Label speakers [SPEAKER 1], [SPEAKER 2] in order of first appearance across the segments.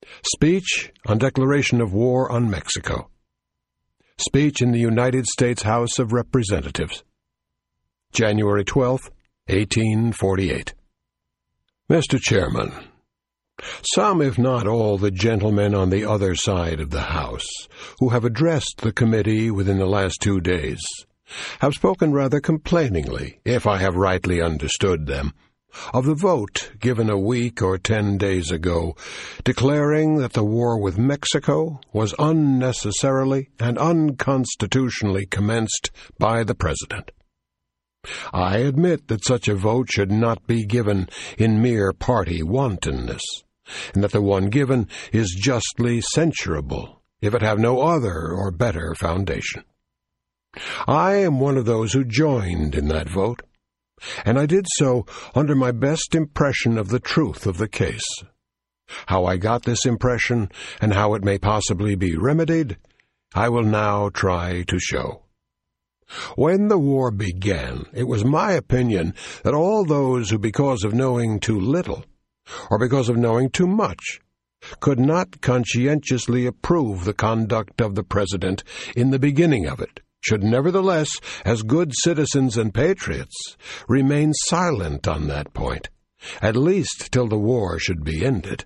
[SPEAKER 1] Speech on Declaration of War on Mexico. Speech in the United States House of Representatives. January 12, 1848. Mr. Chairman, some, if not all, the gentlemen on the other side of the House who have addressed the committee within the last 2 days have spoken rather complainingly, if I have rightly understood them, of the vote given a week or 10 days ago, declaring that the war with Mexico was unnecessarily and unconstitutionally commenced by the President. I admit that such a vote should not be given in mere party wantonness, and that the one given is justly censurable, if it have no other or better foundation. I am one of those who joined in that vote, and I did so under my best impression of the truth of the case. How I got this impression, and how it may possibly be remedied, I will now try to show. When the war began, it was my opinion that all those who, because of knowing too little, or because of knowing too much, could not conscientiously approve the conduct of the President in the beginning of it, should nevertheless, as good citizens and patriots, remain silent on that point, at least till the war should be ended.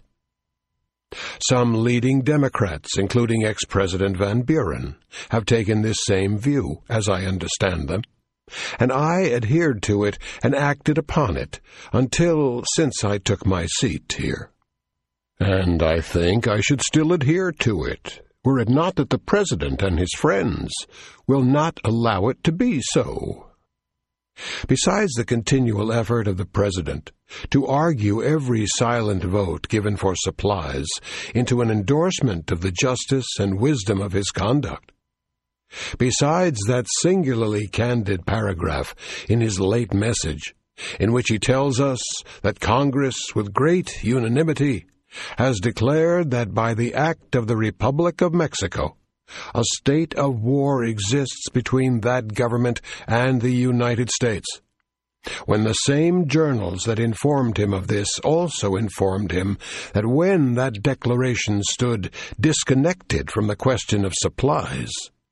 [SPEAKER 1] Some leading Democrats, including ex-President Van Buren, have taken this same view, as I understand them, and I adhered to it and acted upon it until since I took my seat here. And I think I should still adhere to it, were it not that the President and his friends will not allow it to be so. Besides the continual effort of the President to argue every silent vote given for supplies into an endorsement of the justice and wisdom of his conduct, besides that singularly candid paragraph in his late message, in which he tells us that Congress, with great unanimity, has declared that by the act of the Republic of Mexico, a state of war exists between that government and the United States, when the same journals that informed him of this also informed him that when that declaration stood disconnected from the question of supplies,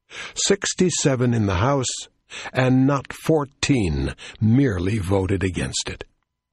[SPEAKER 1] 67 in the House and not 14 merely voted against it.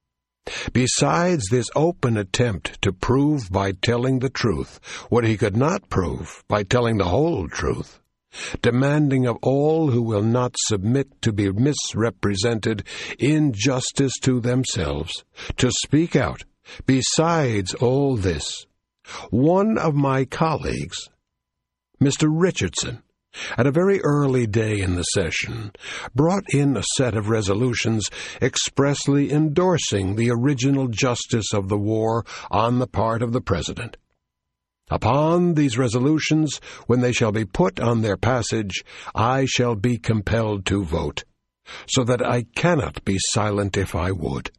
[SPEAKER 1] Besides this open attempt to prove by telling the truth what he could not prove by telling the whole truth, demanding of all who will not submit to be misrepresented in justice to themselves, to speak out, besides all this, one of my colleagues, Mr. Richardson, at a very early day in the session, brought in a set of resolutions expressly endorsing the original justice of the war on the part of the President. Upon these resolutions, when they shall be put on their passage, I shall be compelled to vote, so that I cannot be silent if I would.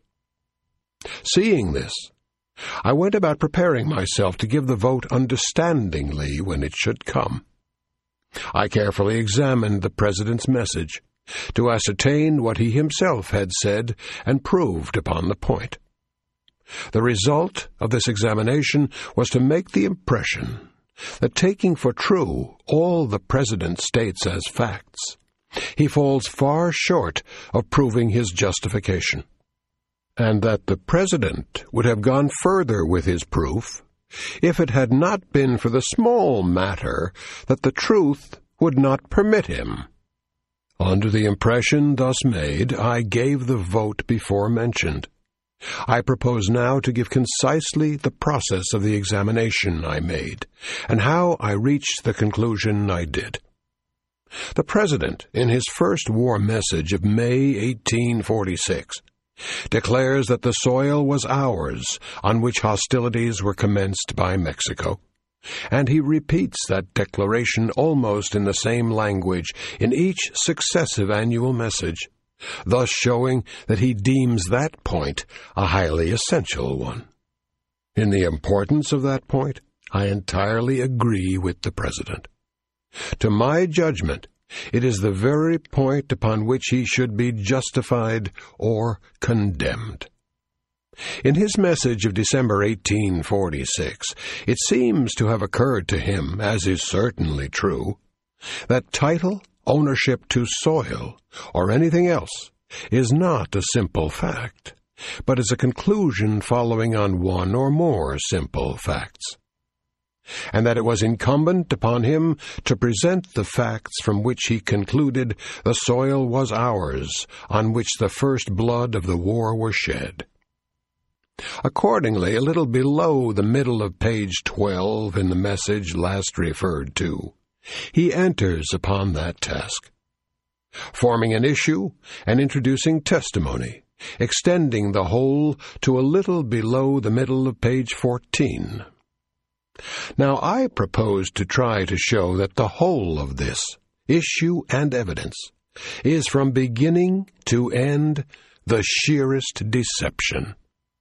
[SPEAKER 1] Seeing this, I went about preparing myself to give the vote understandingly when it should come. I carefully examined the President's message to ascertain what he himself had said and proved upon the point. The result of this examination was to make the impression that, taking for true all the President states as facts, he falls far short of proving his justification, and that the President would have gone further with his proof if it had not been for the small matter that the truth would not permit him. Under the impression thus made, I gave the vote before mentioned. I propose now to give concisely the process of the examination I made, and how I reached the conclusion I did. The President, in his first war message of May 1846, declares that the soil was ours on which hostilities were commenced by Mexico, and he repeats that declaration almost in the same language in each successive annual message, thus showing that he deems that point a highly essential one. In the importance of that point, I entirely agree with the President. To my judgment, it is the very point upon which he should be justified or condemned. In his message of December 1846, it seems to have occurred to him, as is certainly true, that title, ownership to soil, or anything else, is not a simple fact, but is a conclusion following on one or more simple facts, and that it was incumbent upon him to present the facts from which he concluded the soil was ours, on which the first blood of the war was shed. Accordingly, a little below the middle of page 12 in the message last referred to, he enters upon that task, forming an issue and introducing testimony, extending the whole to a little below the middle of page 14. Now, I propose to try to show that the whole of this, issue and evidence, is from beginning to end the sheerest deception.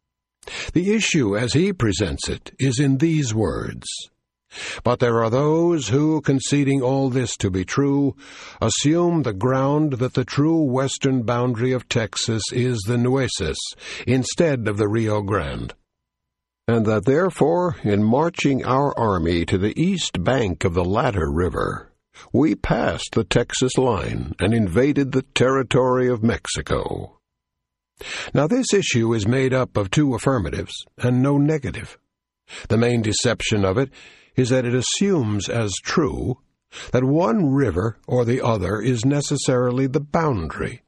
[SPEAKER 1] The issue, as he presents it, is in these words: "But there are those who, conceding all this to be true, assume the ground that the true western boundary of Texas is the Nueces instead of the Rio Grande, and that therefore, in marching our army to the east bank of the latter river, we passed the Texas line and invaded the territory of Mexico." Now, this issue is made up of two affirmatives and no negative. The main deception of it is that it assumes as true that one river or the other is necessarily the boundary,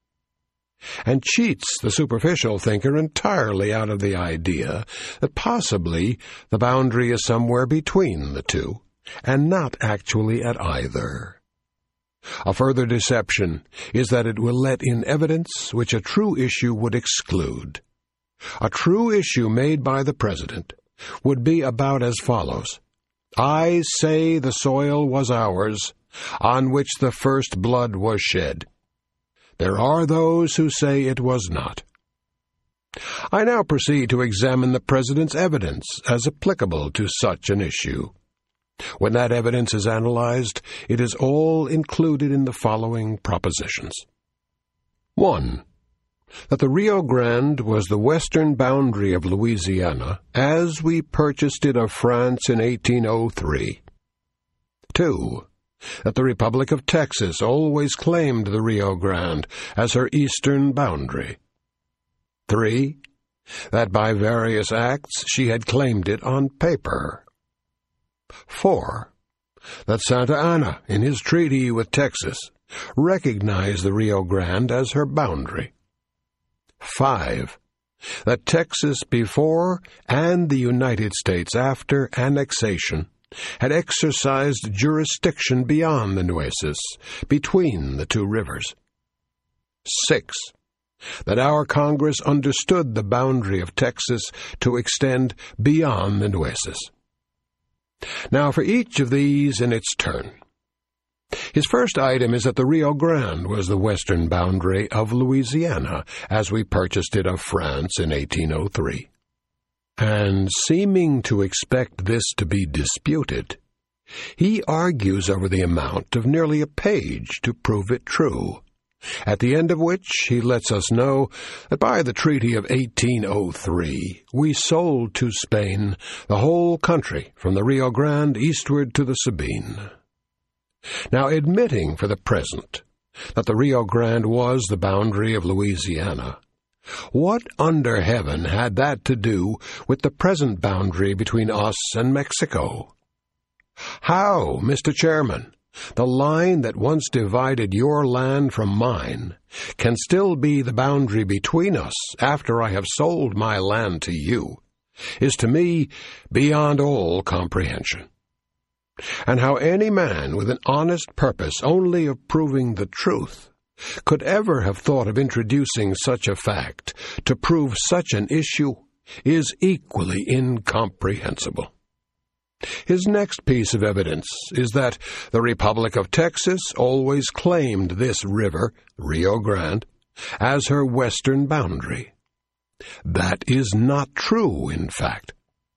[SPEAKER 1] and cheats the superficial thinker entirely out of the idea that possibly the boundary is somewhere between the two, and not actually at either. A further deception is that it will let in evidence which a true issue would exclude. A true issue made by the President would be about as follows: "I say the soil was ours, on which the first blood was shed. There are those who say it was not." I now proceed to examine the President's evidence as applicable to such an issue. When that evidence is analyzed, it is all included in the following propositions. 1. That the Rio Grande was the western boundary of Louisiana as we purchased it of France in 1803. 2. That the Republic of Texas always claimed the Rio Grande as her eastern boundary. 3. That by various acts she had claimed it on paper. 4. That Santa Anna, in his treaty with Texas, recognized the Rio Grande as her boundary. 5. That Texas before and the United States after annexation had exercised jurisdiction beyond the Nueces, between the two rivers. 6. That our Congress understood the boundary of Texas to extend beyond the Nueces. Now, for each of these in its turn. His first item is that the Rio Grande was the western boundary of Louisiana, as we purchased it of France in 1803. And seeming to expect this to be disputed, he argues over the amount of nearly a page to prove it true, at the end of which he lets us know that by the Treaty of 1803 we sold to Spain the whole country from the Rio Grande eastward to the Sabine. Now, admitting for the present that the Rio Grande was the boundary of Louisiana, what under heaven had that to do with the present boundary between us and Mexico? How, Mr. Chairman, the line that once divided your land from mine can still be the boundary between us after I have sold my land to you is to me beyond all comprehension. And how any man with an honest purpose only of proving the truth could ever have thought of introducing such a fact to prove such an issue is equally incomprehensible. His next piece of evidence is that the Republic of Texas always claimed this river, Rio Grande, as her western boundary. That is not true, in fact.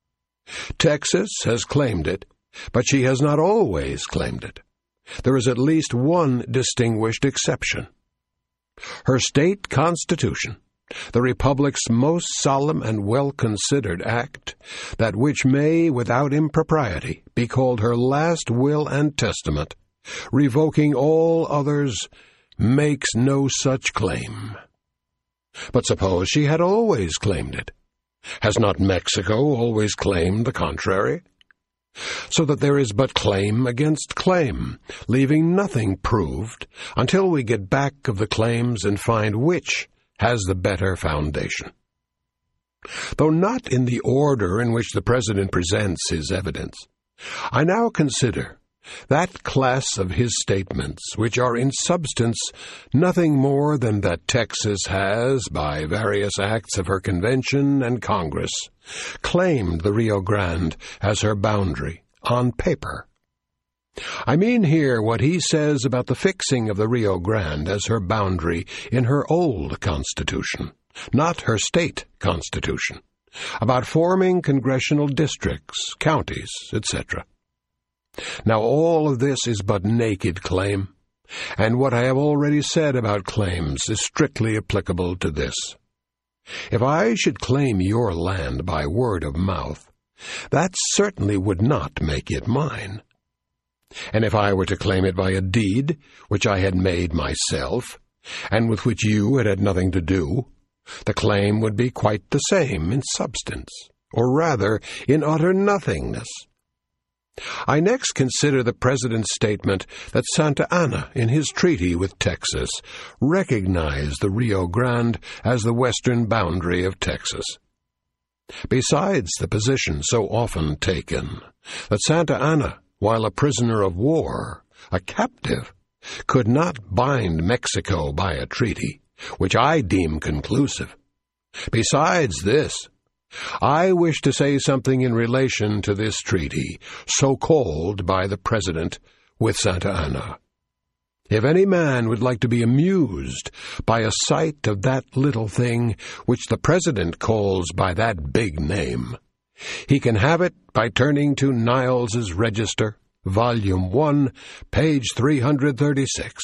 [SPEAKER 1] Texas has claimed it, but she has not always claimed it. There is at least one distinguished exception. Her state constitution, the Republic's most solemn and well-considered act, that which may, without impropriety, be called her last will and testament, revoking all others, makes no such claim. But suppose she had always claimed it. Has not Mexico always claimed the contrary? So that there is but claim against claim, leaving nothing proved until we get back of the claims and find which has the better foundation. Though not in the order in which the President presents his evidence, I now consider that class of his statements which are in substance nothing more than that Texas has, by various acts of her convention and Congress, claimed the Rio Grande as her boundary on paper. I mean here what he says about the fixing of the Rio Grande as her boundary in her old Constitution, not her state Constitution, about forming congressional districts, counties, etc. Now all of this is but naked claim, and what I have already said about claims is strictly applicable to this. If I should claim your land by word of mouth, that certainly would not make it mine. And if I were to claim it by a deed which I had made myself, and with which you had nothing to do, the claim would be quite the same in substance, or rather in utter nothingness. I next consider the President's statement that Santa Anna, in his treaty with Texas, recognized the Rio Grande as the western boundary of Texas. Besides the position so often taken, that Santa Anna, while a prisoner of war, a captive, could not bind Mexico by a treaty, which I deem conclusive. Besides this, I wish to say something in relation to this treaty, so called by the President, with Santa Anna. If any man would like to be amused by a sight of that little thing which the President calls by that big name, he can have it by turning to Niles's Register, Volume 1, page 336.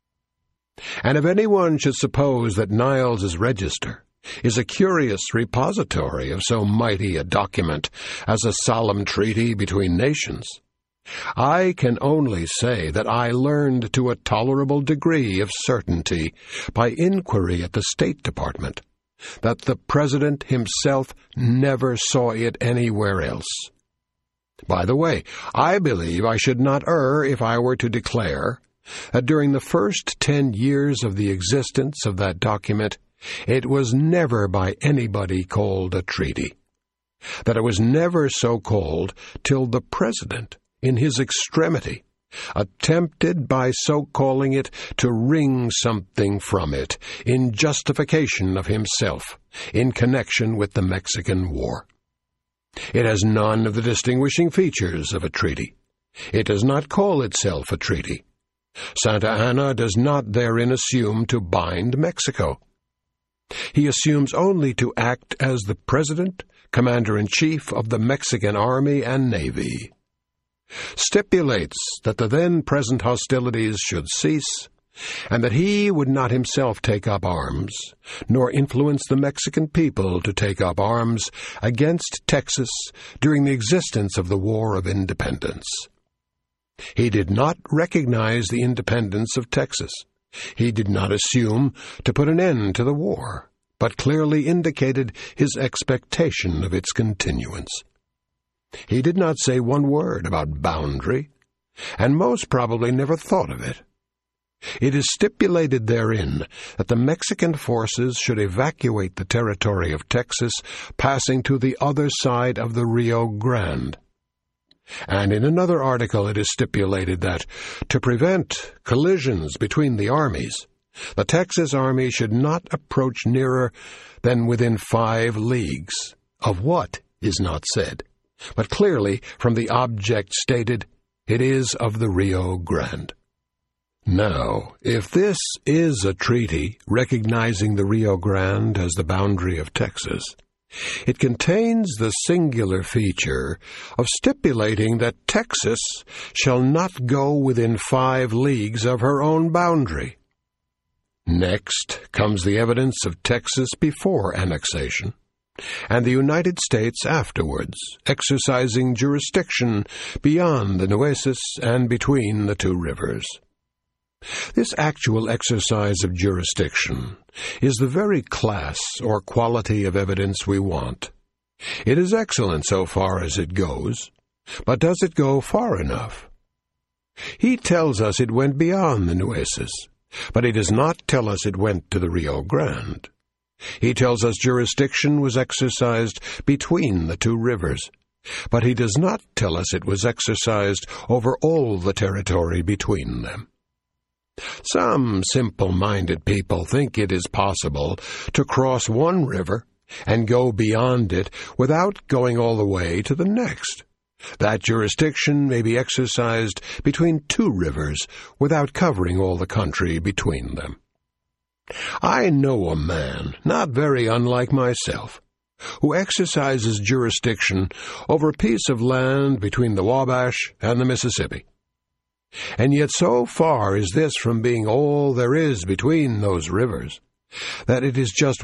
[SPEAKER 1] And if anyone should suppose that Niles's Register is a curious repository of so mighty a document as a solemn treaty between nations, I can only say that I learned to a tolerable degree of certainty by inquiry at the State Department that the President himself never saw it anywhere else. By the way, I believe I should not err if I were to declare that during the first 10 years of the existence of that document, it was never by anybody called a treaty, that it was never so called till the President, in his extremity, attempted by so calling it to wring something from it in justification of himself in connection with the Mexican War. It has none of the distinguishing features of a treaty. It does not call itself a treaty. Santa Anna does not therein assume to bind Mexico. He assumes only to act as the President, Commander-in-Chief of the Mexican Army and Navy, stipulates that the then-present hostilities should cease, and that he would not himself take up arms, nor influence the Mexican people to take up arms against Texas during the existence of the War of Independence. He did not recognize the independence of Texas. He did not assume to put an end to the war, but clearly indicated his expectation of its continuance. He did not say one word about boundary, and most probably never thought of it. It is stipulated therein that the Mexican forces should evacuate the territory of Texas, passing to the other side of the Rio Grande. And in another article it is stipulated that, to prevent collisions between the armies, the Texas Army should not approach nearer than within 5 leagues. Of what is not said, but clearly, from the object stated, it is of the Rio Grande. Now, if this is a treaty recognizing the Rio Grande as the boundary of Texas, it contains the singular feature of stipulating that Texas shall not go within 5 leagues of her own boundary. Next comes the evidence of Texas before annexation, and the United States afterwards, exercising jurisdiction beyond the Nueces and between the two rivers. This actual exercise of jurisdiction is the very class or quality of evidence we want. It is excellent so far as it goes, but does it go far enough? He tells us it went beyond the Nueces, but he does not tell us it went to the Rio Grande. He tells us jurisdiction was exercised between the two rivers, but he does not tell us it was exercised over all the territory between them. Some simple-minded people think it is possible to cross one river and go beyond it without going all the way to the next. That jurisdiction may be exercised between two rivers without covering all the country between them. I know a man, not very unlike myself, who exercises jurisdiction over a piece of land between the Wabash and the Mississippi. And yet so far is this from being all there is between those rivers, that it is just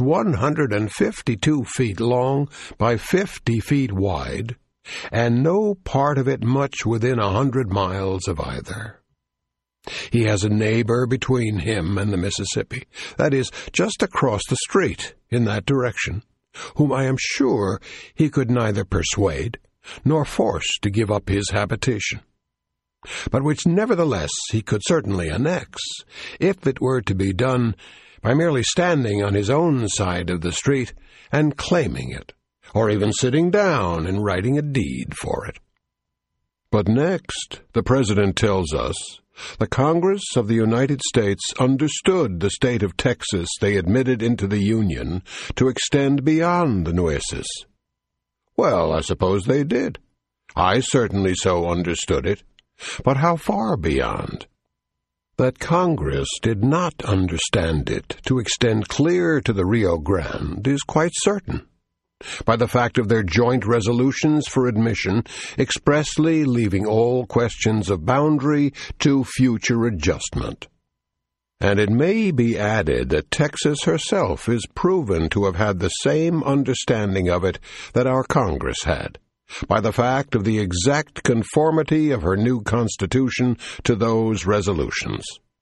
[SPEAKER 1] 152 feet long by 50 feet wide, and no part of it much within 100 miles of either. He has a neighbor between him and the Mississippi, that is, just across the street in that direction, whom I am sure he could neither persuade nor force to give up his habitation, but which nevertheless he could certainly annex, if it were to be done by merely standing on his own side of the street and claiming it, or even sitting down and writing a deed for it. But next, the President tells us, the Congress of the United States understood the state of Texas they admitted into the Union to extend beyond the Nueces. Well, I suppose they did. I certainly so understood it. But how far beyond? That Congress did not understand it to extend clear to the Rio Grande is quite certain, by the fact of their joint resolutions for admission expressly leaving all questions of boundary to future adjustment. And it may be added that Texas herself is proven to have had the same understanding of it that our Congress had, by the fact of the exact conformity of her new Constitution to those resolutions.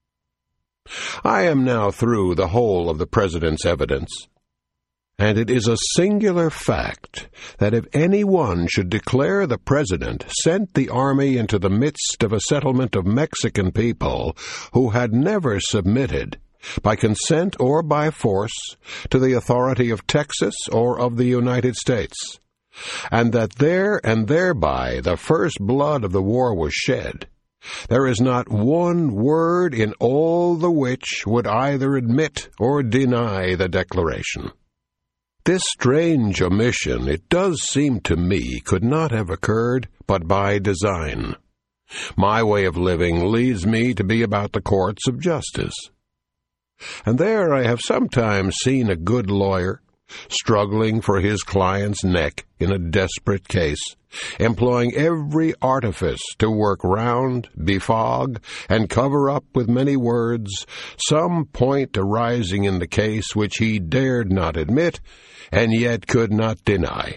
[SPEAKER 1] I am now through the whole of the President's evidence, and it is a singular fact that if any one should declare the President sent the army into the midst of a settlement of Mexican people who had never submitted, by consent or by force, to the authority of Texas or of the United States, and that there and thereby the first blood of the war was shed, there is not one word in all the which would either admit or deny the declaration. This strange omission, it does seem to me, could not have occurred but by design. My way of living leads me to be about the courts of justice, and there I have sometimes seen a good lawyer struggling for his client's neck in a desperate case, employing every artifice to work round, befog, and cover up with many words some point arising in the case which he dared not admit, and yet could not deny.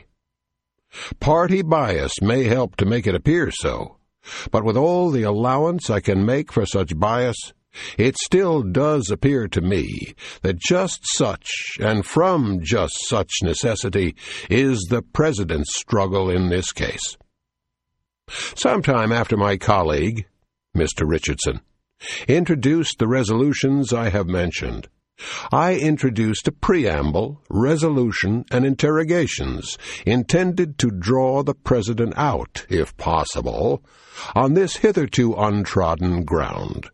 [SPEAKER 1] Party bias may help to make it appear so, but with all the allowance I can make for such bias, it still does appear to me that just such, and from just such necessity, is the President's struggle in this case. Sometime after my colleague, Mr. Richardson, introduced the resolutions I have mentioned, I introduced a preamble, resolution, and interrogations intended to draw the President out, if possible, on this hitherto untrodden ground.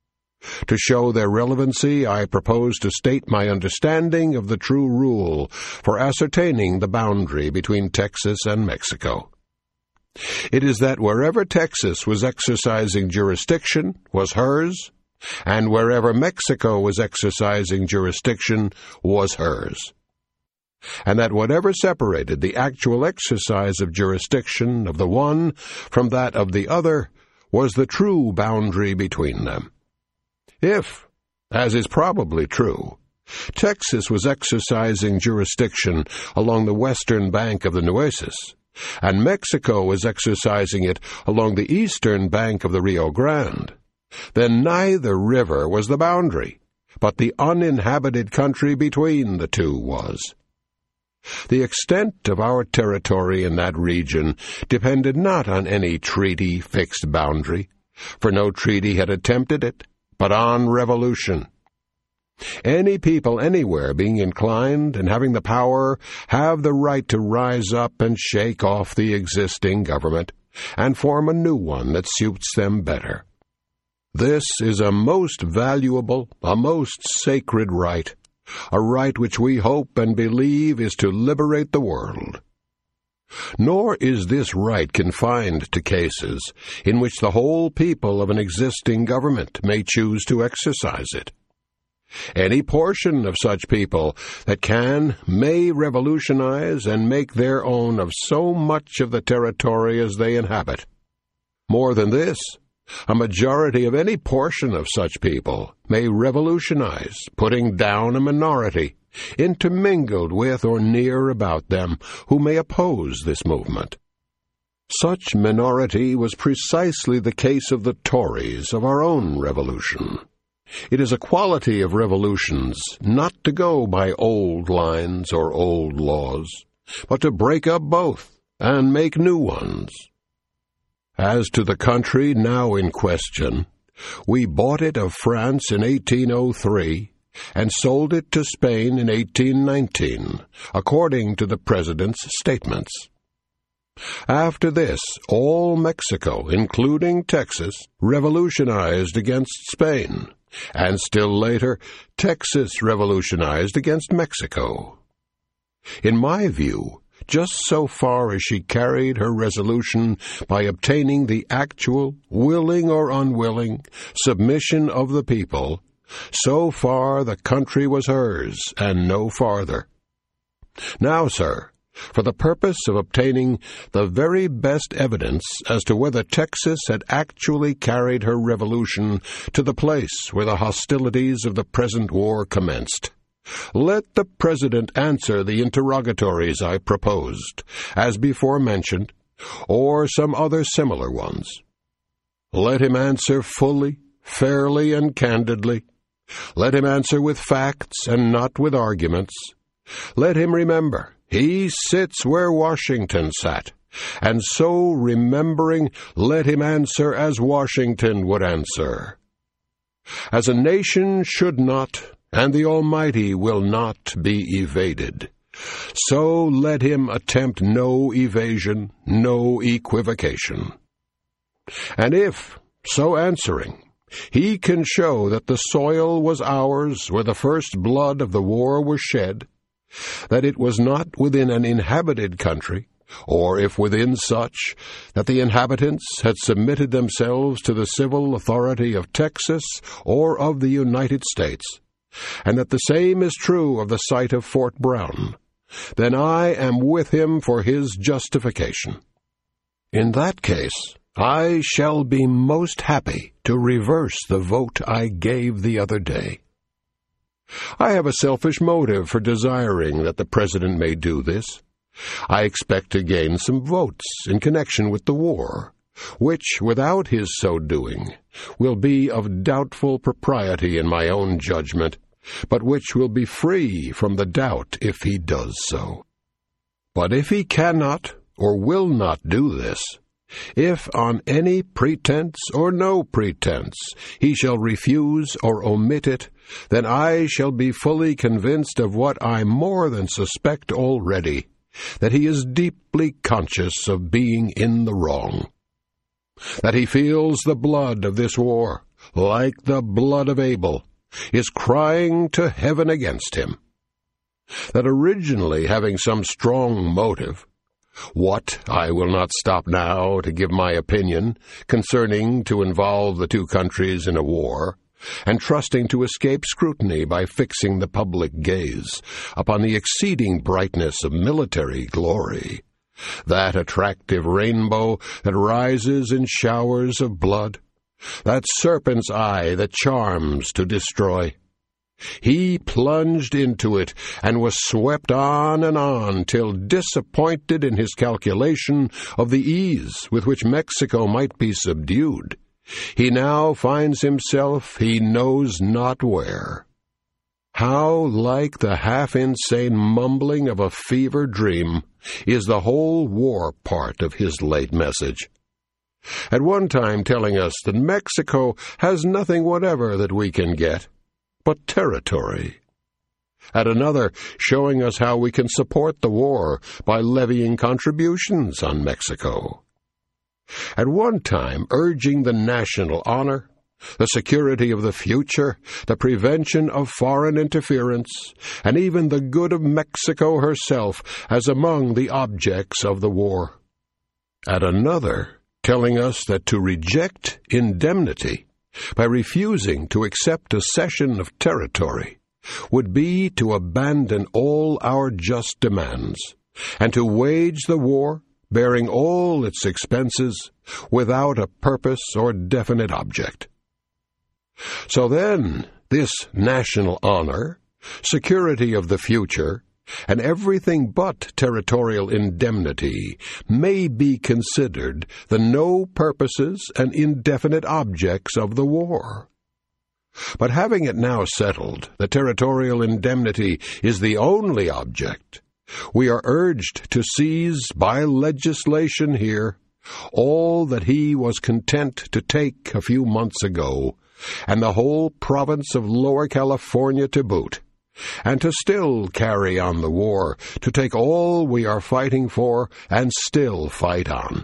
[SPEAKER 1] To show their relevancy, I propose to state my understanding of the true rule for ascertaining the boundary between Texas and Mexico. It is that wherever Texas was exercising jurisdiction was hers, and wherever Mexico was exercising jurisdiction was hers, and that whatever separated the actual exercise of jurisdiction of the one from that of the other was the true boundary between them. If, as is probably true, Texas was exercising jurisdiction along the western bank of the Nueces, and Mexico was exercising it along the eastern bank of the Rio Grande, then neither river was the boundary, but the uninhabited country between the two was. The extent of our territory in that region depended not on any treaty-fixed boundary, for no treaty had attempted it, but on revolution. Any people anywhere being inclined and having the power have the right to rise up and shake off the existing government and form a new one that suits them better. This is a most valuable, a most sacred right, a right which we hope and believe is to liberate the world. Nor is this right confined to cases in which the whole people of an existing government may choose to exercise it. Any portion of such people that may revolutionize and make their own of so much of the territory as they inhabit. More than this, a majority of any portion of such people may revolutionize, putting down a minority, intermingled with or near about them, who may oppose this movement. Such minority was precisely the case of the Tories of our own revolution. It is a quality of revolutions not to go by old lines or old laws, but to break up both and make new ones. As to the country now in question, we bought it of France in 1803 and sold it to Spain in 1819, according to the President's statements. After this, all Mexico, including Texas, revolutionized against Spain, and still later, Texas revolutionized against Mexico. In my view, just so far as she carried her resolution by obtaining the actual, willing or unwilling, submission of the people, so far the country was hers, and no farther. Now, sir, for the purpose of obtaining the very best evidence as to whether Texas had actually carried her revolution to the place where the hostilities of the present war commenced, let the President answer the interrogatories I proposed, as before mentioned, or some other similar ones. Let him answer fully, fairly, and candidly. Let him answer with facts and not with arguments. Let him remember he sits where Washington sat, and so remembering, let him answer as Washington would answer. As a nation should not, and the Almighty will not be evaded, so let him attempt no evasion, no equivocation. And if, so answering, he can show that the soil was ours where the first blood of the war was shed, that it was not within an inhabited country, or if within such, that the inhabitants had submitted themselves to the civil authority of Texas or of the United States, and that the same is true of the site of Fort Brown, then I am with him for his justification. In that case, I shall be most happy to reverse the vote I gave the other day. I have a selfish motive for desiring that the President may do this. I expect to gain some votes in connection with the war, which, without his so doing, will be of doubtful propriety in my own judgment, but which will be free from the doubt if he does so. But if he cannot or will not do this, if on any pretense or no pretense he shall refuse or omit it, then I shall be fully convinced of what I more than suspect already, that he is deeply conscious of being in the wrong, that he feels the blood of this war, like the blood of Abel, is crying to heaven against him, that originally having some strong motive, what I will not stop now to give my opinion concerning to involve the two countries in a war, and trusting to escape scrutiny by fixing the public gaze upon the exceeding brightness of military glory, that attractive rainbow that rises in showers of blood, that serpent's eye that charms to destroy. He plunged into it and was swept on till, disappointed in his calculation of the ease with which Mexico might be subdued, he now finds himself he knows not where. How like the half-insane mumbling of a fever dream is the whole war part of his late message. At one time telling us that Mexico has nothing whatever that we can get but territory. At another, showing us how we can support the war by levying contributions on Mexico. At one time, urging the national honor, the security of the future, the prevention of foreign interference, and even the good of Mexico herself as among the objects of the war. At another, telling us that to reject indemnity by refusing to accept a cession of territory would be to abandon all our just demands, and to wage the war, bearing all its expenses, without a purpose or definite object. So then, this national honor, security of the future, and everything but territorial indemnity may be considered the no purposes and indefinite objects of the war. But having it now settled that territorial indemnity is the only object, we are urged to seize by legislation here all that he was content to take a few months ago, and the whole province of Lower California to boot, and to still carry on the war, to take all we are fighting for and still fight on.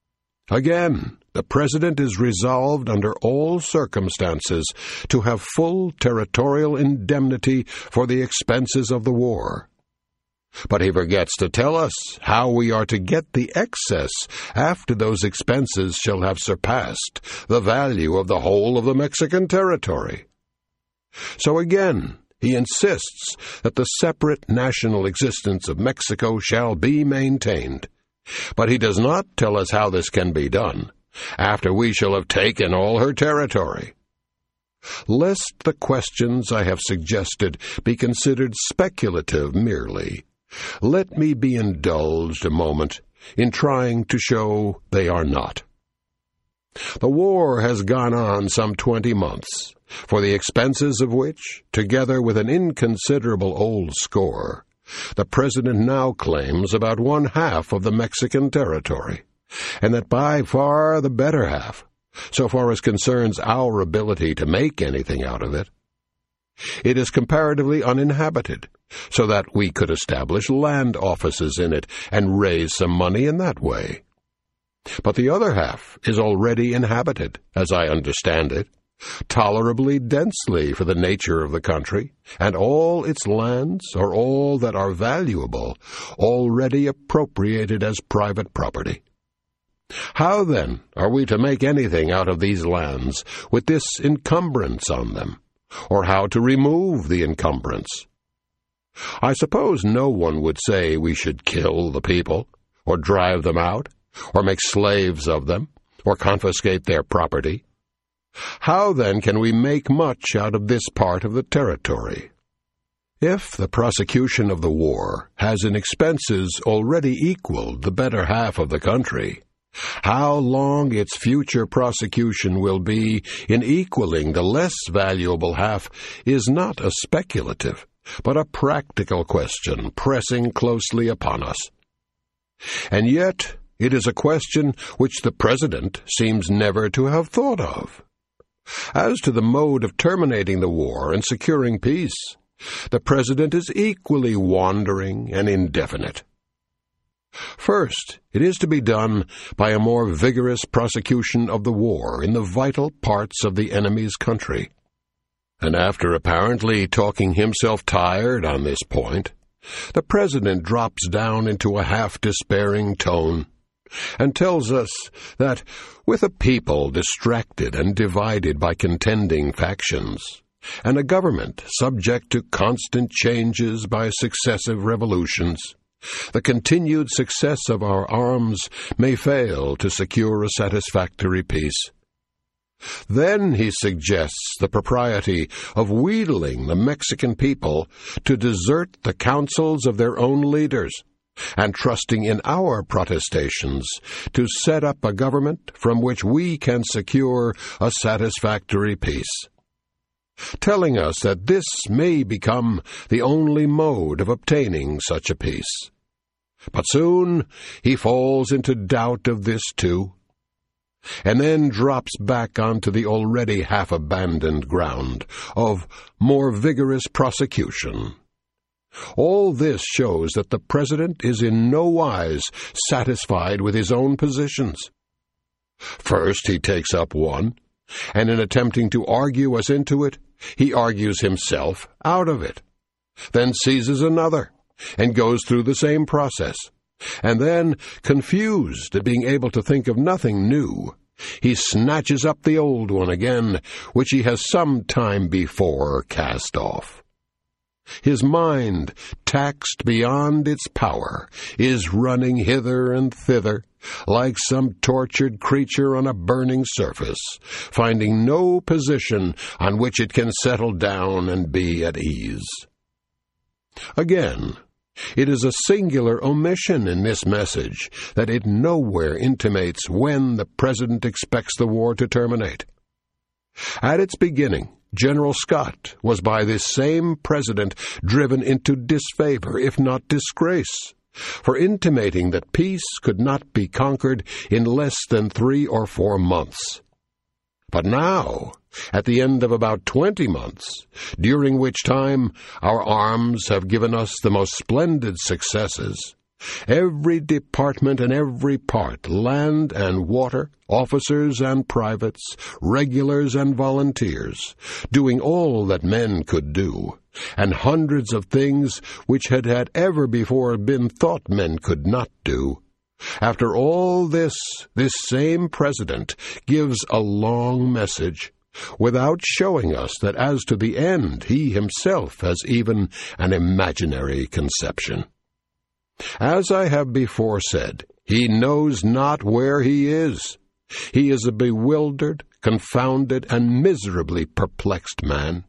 [SPEAKER 1] Again, the President is resolved under all circumstances to have full territorial indemnity for the expenses of the war. But he forgets to tell us how we are to get the excess after those expenses shall have surpassed the value of the whole of the Mexican territory. So again, he insists that the separate national existence of Mexico shall be maintained, but he does not tell us how this can be done after we shall have taken all her territory. Lest the questions I have suggested be considered speculative merely, let me be indulged a moment in trying to show they are not. The war has gone on some 20 months, for the expenses of which, together with an inconsiderable old score, the President now claims about 1/2 of the Mexican territory, and that by far the better half, so far as concerns our ability to make anything out of it. It is comparatively uninhabited, so that we could establish land offices in it and raise some money in that way. But the other half is already inhabited, as I understand it, tolerably densely for the nature of the country, and all its lands, or all that are valuable, already appropriated as private property. How, then, are we to make anything out of these lands with this encumbrance on them, or how to remove the encumbrance? I suppose no one would say we should kill the people, or drive them out, or make slaves of them, or confiscate their property. How, then, can we make much out of this part of the territory? If the prosecution of the war has in expenses already equaled the better half of the country, how long its future prosecution will be in equaling the less valuable half is not a speculative, but a practical question pressing closely upon us. And yet it is a question which the President seems never to have thought of. As to the mode of terminating the war and securing peace, the President is equally wandering and indefinite. First, it is to be done by a more vigorous prosecution of the war in the vital parts of the enemy's country. And after apparently talking himself tired on this point, the President drops down into a half-despairing tone and tells us that, with a people distracted and divided by contending factions, and a government subject to constant changes by successive revolutions, the continued success of our arms may fail to secure a satisfactory peace. Then he suggests the propriety of wheedling the Mexican people to desert the counsels of their own leaders, and trusting in our protestations to set up a government from which we can secure a satisfactory peace, telling us that this may become the only mode of obtaining such a peace. But soon he falls into doubt of this too, and then drops back onto the already half-abandoned ground of more vigorous prosecution. All this shows that the President is in no wise satisfied with his own positions. First he takes up one, and in attempting to argue us into it, he argues himself out of it, then seizes another, and goes through the same process, and then, confused at being able to think of nothing new, he snatches up the old one again, which he has some time before cast off. His mind, taxed beyond its power, is running hither and thither, like some tortured creature on a burning surface, finding no position on which it can settle down and be at ease. Again, it is a singular omission in this message that it nowhere intimates when the President expects the war to terminate. At its beginning, General Scott was by this same President driven into disfavor, if not disgrace, for intimating that peace could not be conquered in less than 3 or 4 months. But now, at the end of about 20 months, during which time our arms have given us the most splendid successes, every department and every part, land and water, officers and privates, regulars and volunteers, doing all that men could do, and hundreds of things which had ever before been thought men could not do. After all this same President gives a long message, without showing us that as to the end he himself has even an imaginary conception. As I have before said, he knows not where he is. He is a bewildered, confounded, and miserably perplexed man.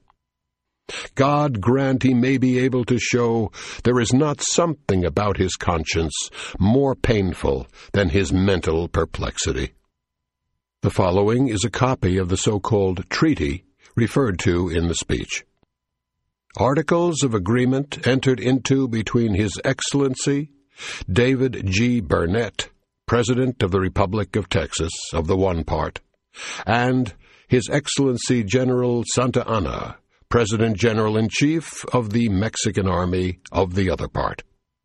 [SPEAKER 1] God grant he may be able to show there is not something about his conscience more painful than his mental perplexity. The following is a copy of the so-called treaty referred to in the speech. Articles of agreement entered into between His Excellency David G. Burnett, President of the Republic of Texas, of the one part, and His Excellency General Santa Anna, President General-in-Chief of the Mexican Army, of the other part.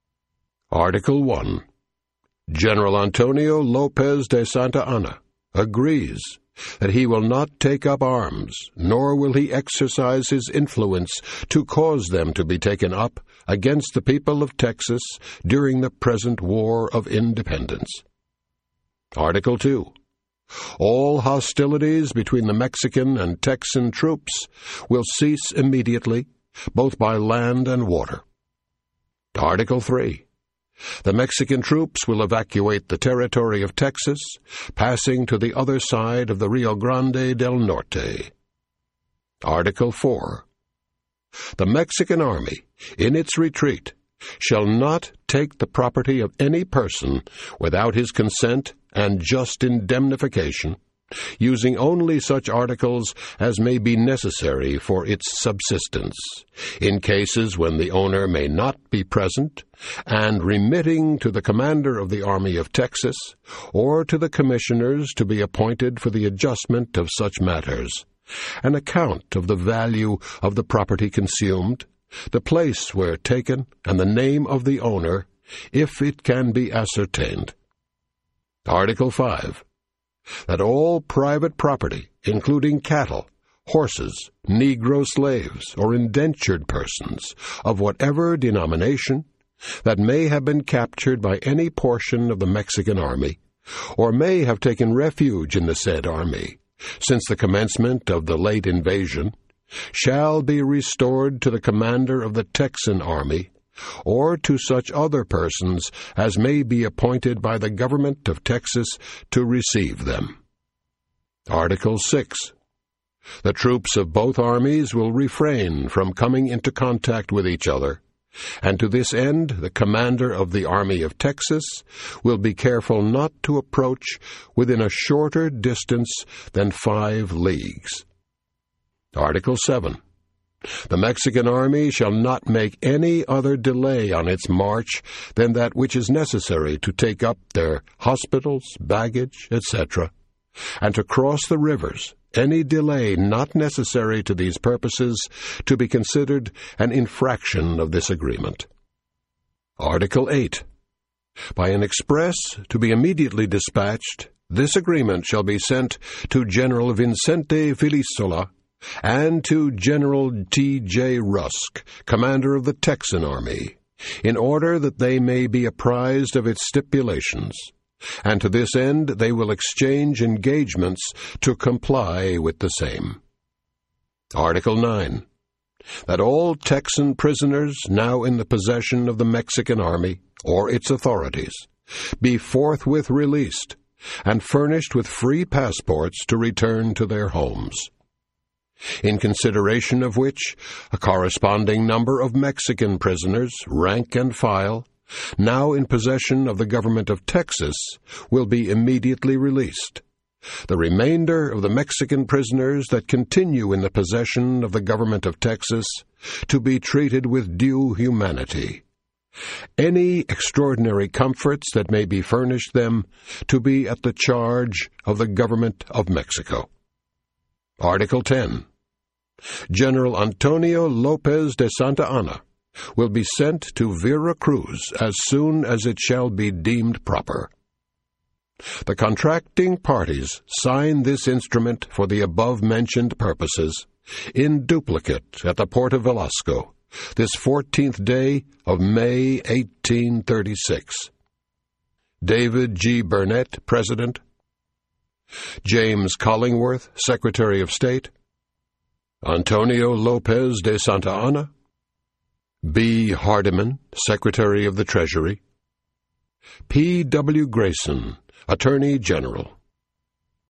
[SPEAKER 1] Article 1. General Antonio Lopez de Santa Anna agrees that he will not take up arms, nor will he exercise his influence to cause them to be taken up against the people of Texas during the present War of Independence. Article 2. All hostilities between the Mexican and Texan troops will cease immediately, both by land and water. Article 3. The Mexican troops will evacuate the territory of Texas, passing to the other side of the Rio Grande del Norte. Article 4. The Mexican Army, in its retreat, shall not take the property of any person without his consent and just indemnification, using only such articles as may be necessary for its subsistence, in cases when the owner may not be present, and remitting to the commander of the Army of Texas, or to the commissioners to be appointed for the adjustment of such matters, an account of the value of the property consumed, the place where taken, and the name of the owner, if it can be ascertained. Article 5. That all private property, including cattle, horses, Negro slaves, or indentured persons, of whatever denomination, that may have been captured by any portion of the Mexican Army, or may have taken refuge in the said army, since the commencement of the late invasion, shall be restored to the commander of the Texan Army, or to such other persons as may be appointed by the government of Texas to receive them. Article 6. The troops of both armies will refrain from coming into contact with each other, and to this end the commander of the Army of Texas will be careful not to approach within a shorter distance than 5 leagues. Article 7. The Mexican army shall not make any other delay on its march than that which is necessary to take up their hospitals, baggage, etc., and to cross the rivers, any delay not necessary to these purposes to be considered an infraction of this agreement. Article 8. By an express to be immediately dispatched, this agreement shall be sent to General Vicente Filisola and to General T.J. Rusk, commander of the Texan Army, in order that they may be apprised of its stipulations, and to this end they will exchange engagements to comply with the same. Article 9. That all Texan prisoners now in the possession of the Mexican Army or its authorities be forthwith released and furnished with free passports to return to their homes, in consideration of which a corresponding number of Mexican prisoners, rank and file, now in possession of the government of Texas, will be immediately released. The remainder of the Mexican prisoners that continue in the possession of the government of Texas to be treated with due humanity. Any extraordinary comforts that may be furnished them to be at the charge of the government of Mexico. Article 10. General Antonio Lopez de Santa Anna will be sent to Vera Cruz as soon as it shall be deemed proper. The contracting parties sign this instrument for the above-mentioned purposes in duplicate at the port of Velasco, this 14th day of May, 1836. David G. Burnett, President. James Collingworth, Secretary of State. Antonio Lopez de Santa Anna. B. Hardiman, Secretary of the Treasury. P. W. Grayson, Attorney General.